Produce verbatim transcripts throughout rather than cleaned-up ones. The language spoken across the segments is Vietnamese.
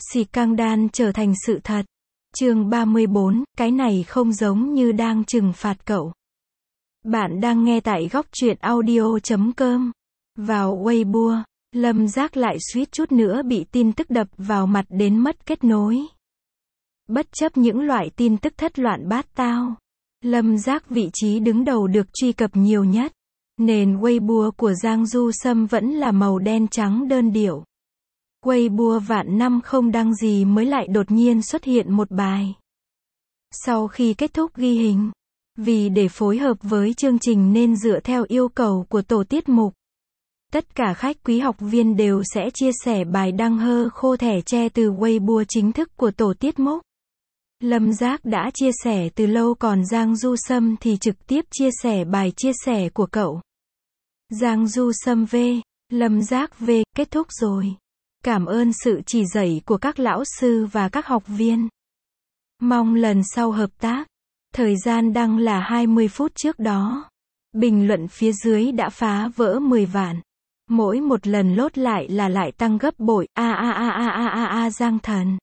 Scandal trở thành sự thật. Chương ba mươi bốn, cái này không giống như đang trừng phạt cậu. Bạn đang nghe tại góc truyện audio chấm com. Vào Weibo, Lâm Giác lại suýt chút nữa bị tin tức đập vào mặt đến mất kết nối. Bất chấp những loại tin tức thất loạn bát tao, Lâm Giác vị trí đứng đầu được truy cập nhiều nhất. Nền Weibo của Giang Du Sâm vẫn là màu đen trắng đơn điệu. Weibo vạn năm không đăng gì mới lại đột nhiên xuất hiện một bài. Sau khi kết thúc ghi hình, vì để phối hợp với chương trình nên dựa theo yêu cầu của tổ tiết mục, tất cả khách quý học viên đều sẽ chia sẻ bài đăng hơ khô thẻ tre từ Weibo chính thức của tổ tiết mục. Lâm Giác đã chia sẻ từ lâu, còn Giang Du Sâm thì trực tiếp chia sẻ bài chia sẻ của cậu. Giang Du Sâm V, Lâm Giác V, kết thúc rồi. Cảm ơn sự chỉ dạy của các lão sư và các học viên. Mong lần sau hợp tác. Thời gian đăng là hai mươi phút trước đó. Bình luận phía dưới đã phá vỡ mười vạn. Mỗi một lần lốt lại là lại tăng gấp bội. A a a a a a a Giang Thần.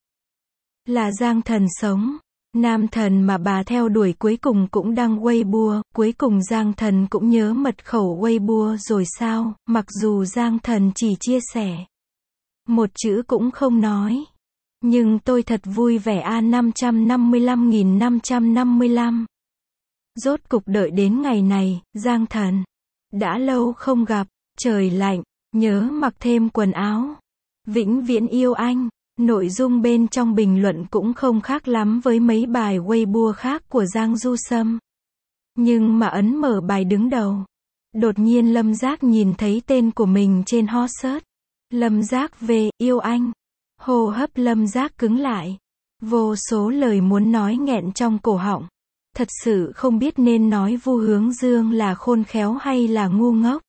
Là Giang Thần sống. Nam thần mà bà theo đuổi cuối cùng cũng đăng Weibo, cuối cùng Giang Thần cũng nhớ mật khẩu Weibo rồi sao, mặc dù Giang Thần chỉ chia sẻ. Một chữ cũng không nói. Nhưng tôi thật vui vẻ. A năm trăm năm mươi lăm nghìn năm trăm năm mươi lăm. Rốt cục đợi đến ngày này, Giang Thần. Đã lâu không gặp, trời lạnh, nhớ mặc thêm quần áo. Vĩnh viễn yêu anh. Nội dung bên trong bình luận cũng không khác lắm với mấy bài Weibo khác của Giang Du Sâm. Nhưng mà ấn mở bài đứng đầu, đột nhiên Lâm Giác nhìn thấy tên của mình trên hot search. Lâm Giác V, yêu anh. Hô hấp Lâm Giác cứng lại. Vô số lời muốn nói nghẹn trong cổ họng. Thật sự không biết nên nói Vu Hướng Dương là khôn khéo hay là ngu ngốc.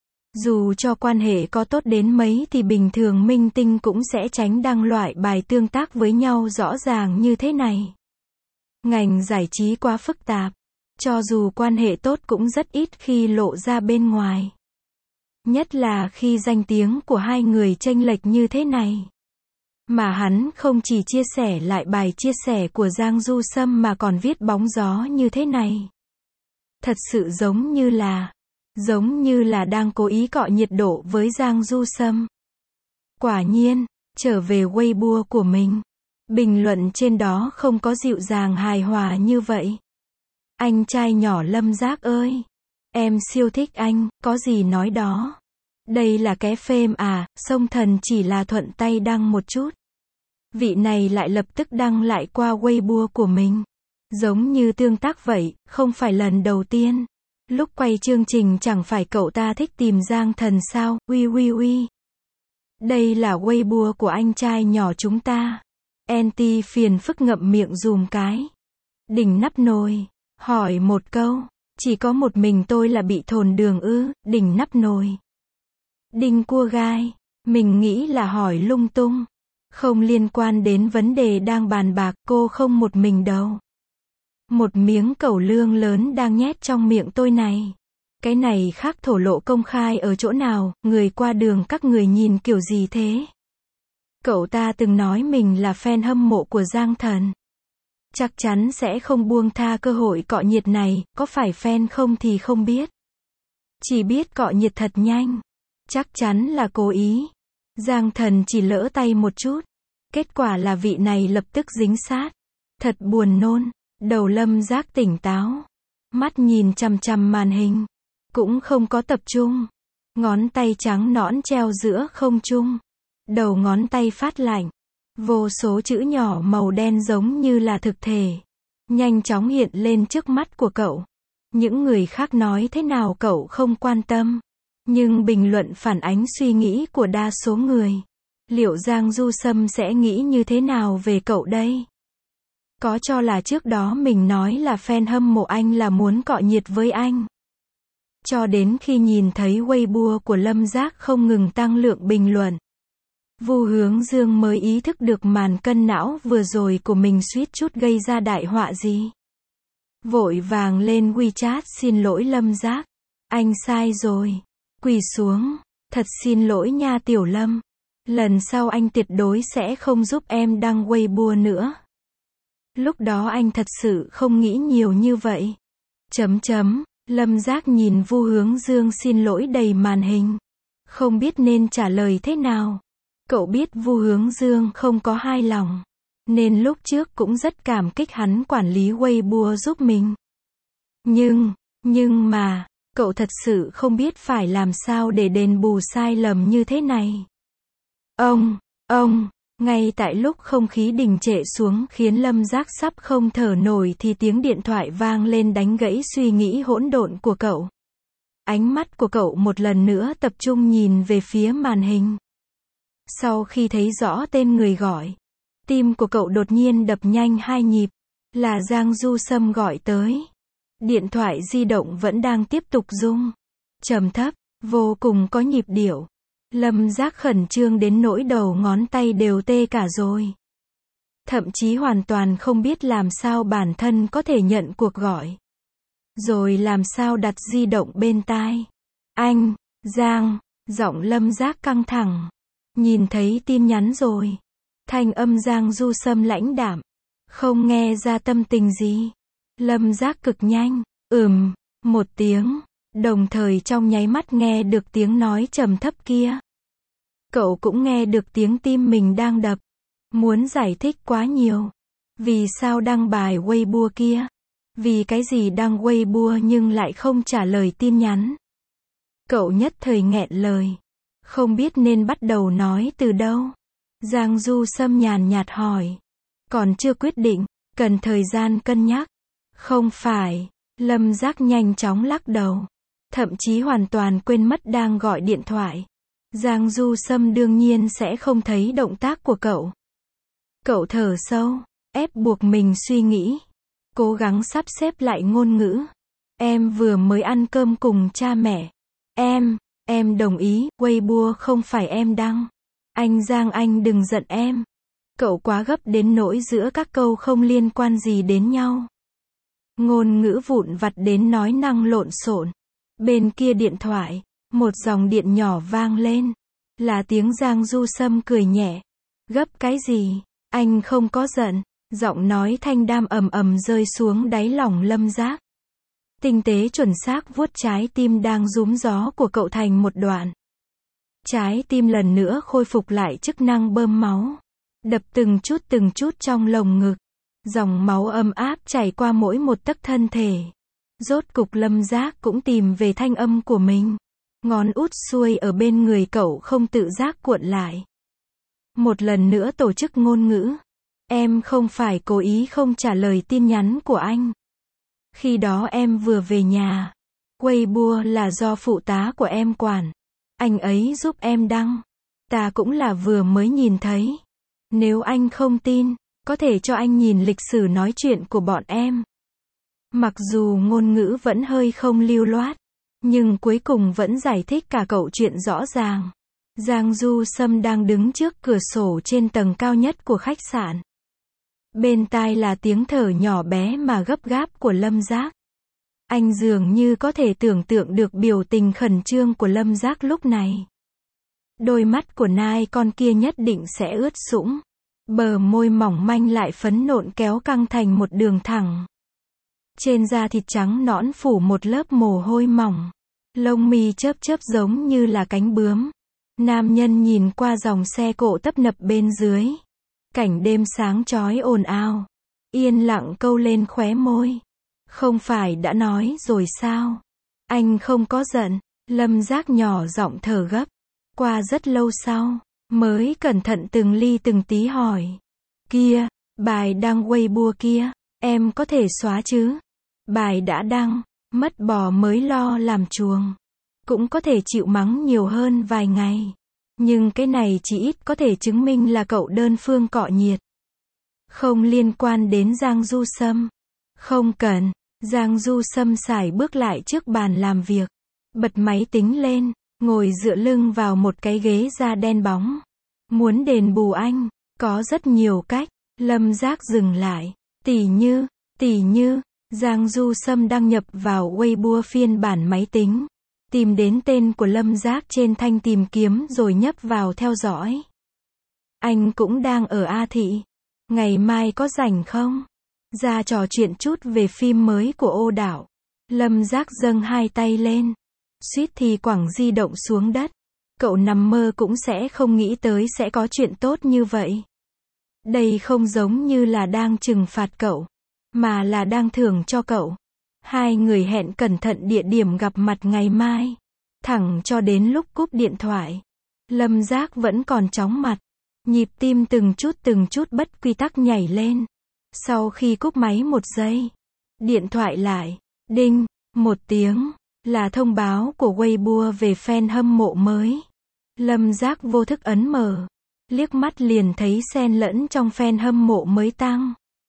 Dù cho quan hệ có tốt đến mấy thì bình thường minh tinh cũng sẽ tránh đăng loại bài tương tác với nhau rõ ràng như thế này. Ngành giải trí quá phức tạp. Cho dù quan hệ tốt cũng rất ít khi lộ ra bên ngoài. Nhất là khi danh tiếng của hai người chênh lệch như thế này. Mà hắn không chỉ chia sẻ lại bài chia sẻ của Giang Du Sâm mà còn viết bóng gió như thế này. Thật sự giống như là, giống như là đang cố ý cọ nhiệt độ với Giang Du Sâm. Quả nhiên, trở về Weibo của mình, bình luận trên đó không có dịu dàng hài hòa như vậy. Anh trai nhỏ Lâm Giác ơi! Em siêu thích anh, có gì nói đó. Đây là cái phêm à, Sông Thần chỉ là thuận tay đăng một chút. Vị này lại lập tức đăng lại qua Weibo của mình. Giống như tương tác vậy, không phải lần đầu tiên. Lúc quay chương trình chẳng phải cậu ta thích tìm Giang Thần sao, uy uy uy. Đây là Weibo của anh trai nhỏ chúng ta. Anti phiền phức ngậm miệng dùm cái. Đỉnh nắp nồi. Hỏi một câu, chỉ có một mình tôi là bị thồn đường ư, đỉnh nắp nồi. Đinh cua gai, mình nghĩ là hỏi lung tung. Không liên quan đến vấn đề đang bàn bạc, cô không một mình đâu. Một miếng cẩu lương lớn đang nhét trong miệng tôi này. Cái này khác thổ lộ công khai ở chỗ nào, người qua đường các người nhìn kiểu gì thế? Cậu ta từng nói mình là fan hâm mộ của Giang Thần. Chắc chắn sẽ không buông tha cơ hội cọ nhiệt này, có phải fan không thì không biết. Chỉ biết cọ nhiệt thật nhanh. Chắc chắn là cố ý. Giang Thần chỉ lỡ tay một chút. Kết quả là vị này lập tức dính sát. Thật buồn nôn. Đầu Lâm Giác tỉnh táo. Mắt nhìn chằm chằm màn hình. Cũng không có tập trung. Ngón tay trắng nõn treo giữa không trung. Đầu ngón tay phát lạnh. Vô số chữ nhỏ màu đen giống như là thực thể. Nhanh chóng hiện lên trước mắt của cậu. Những người khác nói thế nào cậu không quan tâm. Nhưng bình luận phản ánh suy nghĩ của đa số người. Liệu Giang Du Sâm sẽ nghĩ như thế nào về cậu đây? Có cho là trước đó mình nói là fan hâm mộ anh là muốn cọ nhiệt với anh. Cho đến khi nhìn thấy Weibo của Lâm Giác không ngừng tăng lượng bình luận. Vu Hướng Dương mới ý thức được màn cân não vừa rồi của mình suýt chút gây ra đại họa gì. Vội vàng lên WeChat xin lỗi Lâm Giác. Anh sai rồi. Quỳ xuống. Thật xin lỗi nha Tiểu Lâm. Lần sau anh tuyệt đối sẽ không giúp em đăng Weibo nữa. Lúc đó anh thật sự không nghĩ nhiều như vậy. Chấm chấm, Lâm Giác nhìn Vu Hướng Dương xin lỗi đầy màn hình. Không biết nên trả lời thế nào. Cậu biết Vu Hướng Dương không có hai lòng. Nên lúc trước cũng rất cảm kích hắn quản lý Weibo giúp mình. Nhưng, nhưng mà, cậu thật sự không biết phải làm sao để đền bù sai lầm như thế này. Ông, ông, ngay tại lúc không khí đình trệ xuống khiến Lâm Giác sắp không thở nổi thì tiếng điện thoại vang lên đánh gãy suy nghĩ hỗn độn của cậu. Ánh mắt của cậu một lần nữa tập trung nhìn về phía màn hình. Sau khi thấy rõ tên người gọi, tim của cậu đột nhiên đập nhanh hai nhịp. Là Giang Du Sâm gọi tới. Điện thoại di động vẫn đang tiếp tục rung. Trầm thấp, vô cùng có nhịp điệu. Lâm Giác khẩn trương đến nỗi đầu ngón tay đều tê cả rồi. Thậm chí hoàn toàn không biết làm sao bản thân có thể nhận cuộc gọi. Rồi làm sao đặt di động bên tai. Anh, Giang, giọng Lâm Giác căng thẳng. Nhìn thấy tin nhắn rồi. Thanh âm Giang Du Sâm lãnh đạm. Không nghe ra tâm tình gì. Lâm Giác cực nhanh. Ừm, một tiếng. Đồng thời trong nháy mắt nghe được tiếng nói trầm thấp kia. Cậu cũng nghe được tiếng tim mình đang đập. Muốn giải thích quá nhiều. Vì sao đăng bài Weibo kia? Vì cái gì đăng Weibo nhưng lại không trả lời tin nhắn? Cậu nhất thời nghẹn lời. Không biết nên bắt đầu nói từ đâu. Giang Du Sâm nhàn nhạt hỏi. Còn chưa quyết định, cần thời gian cân nhắc. Không phải, Lâm Giác nhanh chóng lắc đầu. Thậm chí hoàn toàn quên mất đang gọi điện thoại. Giang Du Sâm đương nhiên sẽ không thấy động tác của cậu. Cậu thở sâu, ép buộc mình suy nghĩ. Cố gắng sắp xếp lại ngôn ngữ. Em vừa mới ăn cơm cùng cha mẹ. Em, em đồng ý, Weibo không phải em đăng. Anh Giang anh đừng giận em. Cậu quá gấp đến nỗi giữa các câu không liên quan gì đến nhau. Ngôn ngữ vụn vặt đến nói năng lộn xộn. Bên kia điện thoại, một dòng điện nhỏ vang lên. Là tiếng Giang Du Sâm cười nhẹ. Gấp cái gì? Anh không có giận. Giọng nói thanh đam ầm ầm rơi xuống đáy lòng Lâm Giác. Tinh tế chuẩn xác vuốt trái tim đang rúm gió của cậu thành một đoạn. Trái tim lần nữa khôi phục lại chức năng bơm máu. Đập từng chút từng chút trong lồng ngực. Dòng máu ấm áp chảy qua mỗi một tấc thân thể. Rốt cục Lâm Giác cũng tìm về thanh âm của mình. Ngón út xuôi ở bên người cậu không tự giác cuộn lại. Một lần nữa tổ chức ngôn ngữ. Em không phải cố ý không trả lời tin nhắn của anh. Khi đó em vừa về nhà. Weibo là do phụ tá của em quản. Anh ấy giúp em đăng. Ta cũng là vừa mới nhìn thấy. Nếu anh không tin, có thể cho anh nhìn lịch sử nói chuyện của bọn em. Mặc dù ngôn ngữ vẫn hơi không lưu loát, nhưng cuối cùng vẫn giải thích cả cậu chuyện rõ ràng. Giang Du Sâm đang đứng trước cửa sổ trên tầng cao nhất của khách sạn. Bên tai là tiếng thở nhỏ bé mà gấp gáp của Lâm Giác. Anh dường như có thể tưởng tượng được biểu tình khẩn trương của Lâm Giác lúc này. Đôi mắt của nai con kia nhất định sẽ ướt sũng. Bờ môi mỏng manh lại phấn nộn kéo căng thành một đường thẳng. Trên da thịt trắng nõn phủ một lớp mồ hôi mỏng. Lông mi chớp chớp giống như là cánh bướm. Nam nhân nhìn qua dòng xe cộ tấp nập bên dưới. Cảnh đêm sáng chói ồn ào. Yên lặng câu lên khóe môi. Không phải đã nói rồi sao? Anh không có giận. Lâm Giác nhỏ giọng thở gấp. Qua rất lâu sau, mới cẩn thận từng ly từng tí hỏi. Kia, bài đăng Weibo kia, em có thể xóa chứ? Bài đã đăng, mất bò mới lo làm chuồng. Cũng có thể chịu mắng nhiều hơn vài ngày. Nhưng cái này chỉ ít có thể chứng minh là cậu đơn phương cọ nhiệt. Không liên quan đến Giang Du Sâm. Không cần. Giang Du Sâm sải bước lại trước bàn làm việc. Bật máy tính lên, ngồi dựa lưng vào một cái ghế da đen bóng. Muốn đền bù anh, có rất nhiều cách. Lâm Giác dừng lại. Tỉ như, tỉ như, Giang Du Sâm đăng nhập vào Weibo phiên bản máy tính. Tìm đến tên của Lâm Giác trên thanh tìm kiếm rồi nhấp vào theo dõi. Anh cũng đang ở A Thị. Ngày mai có rảnh không? Ra trò chuyện chút về phim mới của Ô Đạo. Lâm Giác dâng hai tay lên. Suýt thì quẳng di động xuống đất. Cậu nằm mơ cũng sẽ không nghĩ tới sẽ có chuyện tốt như vậy. Đây không giống như là đang trừng phạt cậu, mà là đang thưởng cho cậu. Hai người hẹn cẩn thận địa điểm gặp mặt ngày mai. Thẳng cho đến lúc cúp điện thoại. Lâm Giác vẫn còn chóng mặt. Nhịp tim từng chút từng chút bất quy tắc nhảy lên. Sau khi cúp máy một giây, điện thoại lại, đinh, một tiếng, là thông báo của Weibo về fan hâm mộ mới. Lâm Giác vô thức ấn mở, liếc mắt liền thấy xen lẫn trong fan hâm mộ mới tăng.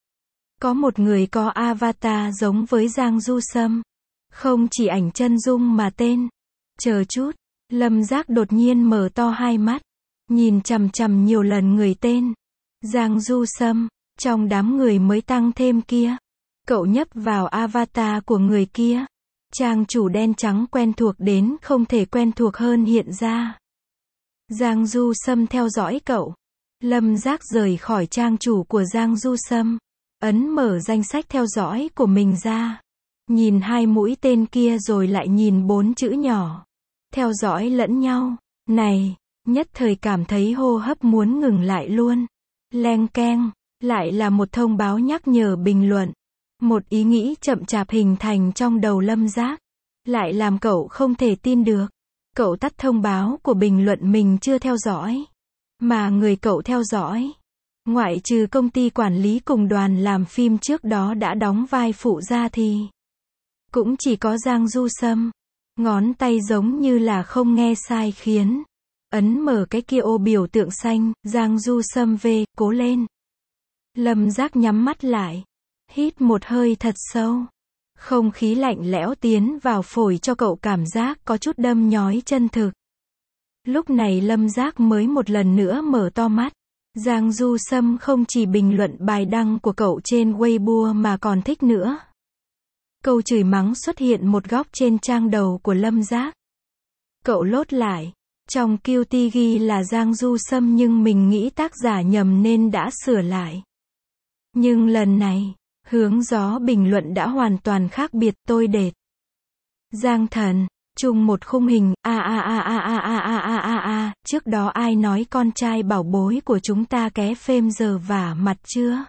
Có một người có avatar giống với Giang Du Sâm. Không chỉ ảnh chân dung mà tên. Chờ chút, Lâm Giác đột nhiên mở to hai mắt, nhìn chằm chằm nhiều lần người tên Giang Du Sâm, trong đám người mới tăng thêm kia. Cậu nhấp vào avatar của người kia. Trang chủ đen trắng quen thuộc đến không thể quen thuộc hơn hiện ra. Giang Du Sâm theo dõi cậu. Lâm Giác rời khỏi trang chủ của Giang Du Sâm, ấn mở danh sách theo dõi của mình ra. Nhìn hai mũi tên kia rồi lại nhìn bốn chữ nhỏ. Theo dõi lẫn nhau. Này, nhất thời cảm thấy hô hấp muốn ngừng lại luôn. Leng keng, lại là một thông báo nhắc nhở bình luận. Một ý nghĩ chậm chạp hình thành trong đầu Lâm Giác. Lại làm cậu không thể tin được. Cậu tắt thông báo của bình luận mình chưa theo dõi. Mà người cậu theo dõi, ngoại trừ công ty quản lý cùng đoàn làm phim trước đó đã đóng vai phụ ra thì cũng chỉ có Giang Du Sâm. Ngón tay giống như là không nghe sai khiến. Ấn mở cái kia ô biểu tượng xanh, Giang Du Sâm về, cố lên. Lâm Giác nhắm mắt lại. Hít một hơi thật sâu. Không khí lạnh lẽo tiến vào phổi cho cậu cảm giác có chút đâm nhói chân thực. Lúc này Lâm Giác mới một lần nữa mở to mắt. Giang Du Sâm không chỉ bình luận bài đăng của cậu trên Weibo mà còn thích nữa. Câu chửi mắng xuất hiện một góc trên trang đầu của Lâm Giác. Cậu lốt lại. Trong Q T ghi là Giang Du Sâm nhưng mình nghĩ tác giả nhầm nên đã sửa lại. Nhưng lần này, hướng gió bình luận đã hoàn toàn khác biệt. Tôi đệt. Giang Thần, chung một khung hình, a a a a a a a a a a, trước đó ai nói con trai bảo bối của chúng ta ké phêm giờ vả mặt chưa?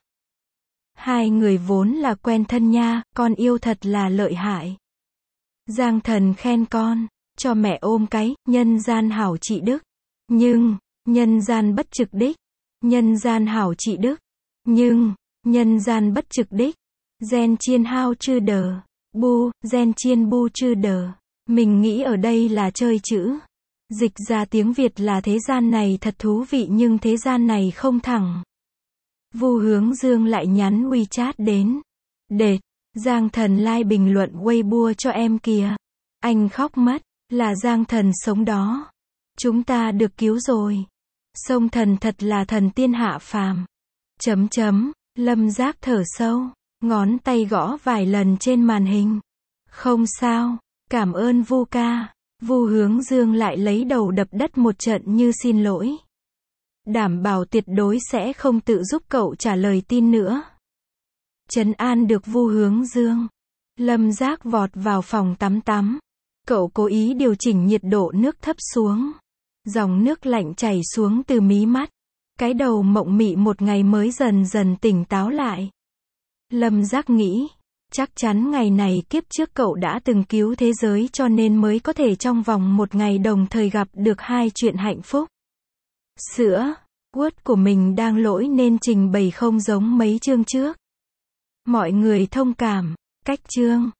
Hai người vốn là quen thân nha, con yêu thật là lợi hại. Giang Thần khen con, cho mẹ ôm cái, nhân gian hảo trị đức. Nhưng, nhân gian bất trực đích. Nhân gian hảo trị đức. Nhưng, nhân gian bất trực đích. Gen chiên hao chư đờ. Bu, gen chiên bu chư đờ. Mình nghĩ ở đây là chơi chữ. Dịch ra tiếng Việt là thế gian này thật thú vị nhưng thế gian này không thẳng. Vu Hướng Dương lại nhắn WeChat đến. Đệt, Giang Thần like bình luận Weibo cho em kìa. Anh khóc mất, là Giang Thần sống đó. Chúng ta được cứu rồi. Sông Thần thật là thần tiên hạ phàm. Chấm chấm, Lâm Giác thở sâu, ngón tay gõ vài lần trên màn hình. Không sao, cảm ơn Vu ca. Vu Hướng Dương lại lấy đầu đập đất một trận như xin lỗi. Đảm bảo tuyệt đối sẽ không tự giúp cậu trả lời tin nữa. Trấn an được Vu Hướng Dương. Lâm Giác vọt vào phòng tắm tắm. Cậu cố ý điều chỉnh nhiệt độ nước thấp xuống. Dòng nước lạnh chảy xuống từ mí mắt. Cái đầu mộng mị một ngày mới dần dần tỉnh táo lại. Lâm Giác nghĩ, chắc chắn ngày này kiếp trước cậu đã từng cứu thế giới cho nên mới có thể trong vòng một ngày đồng thời gặp được hai chuyện hạnh phúc. Sữa, Word của mình đang lỗi nên trình bày không giống mấy chương trước. Mọi người thông cảm, cách chương.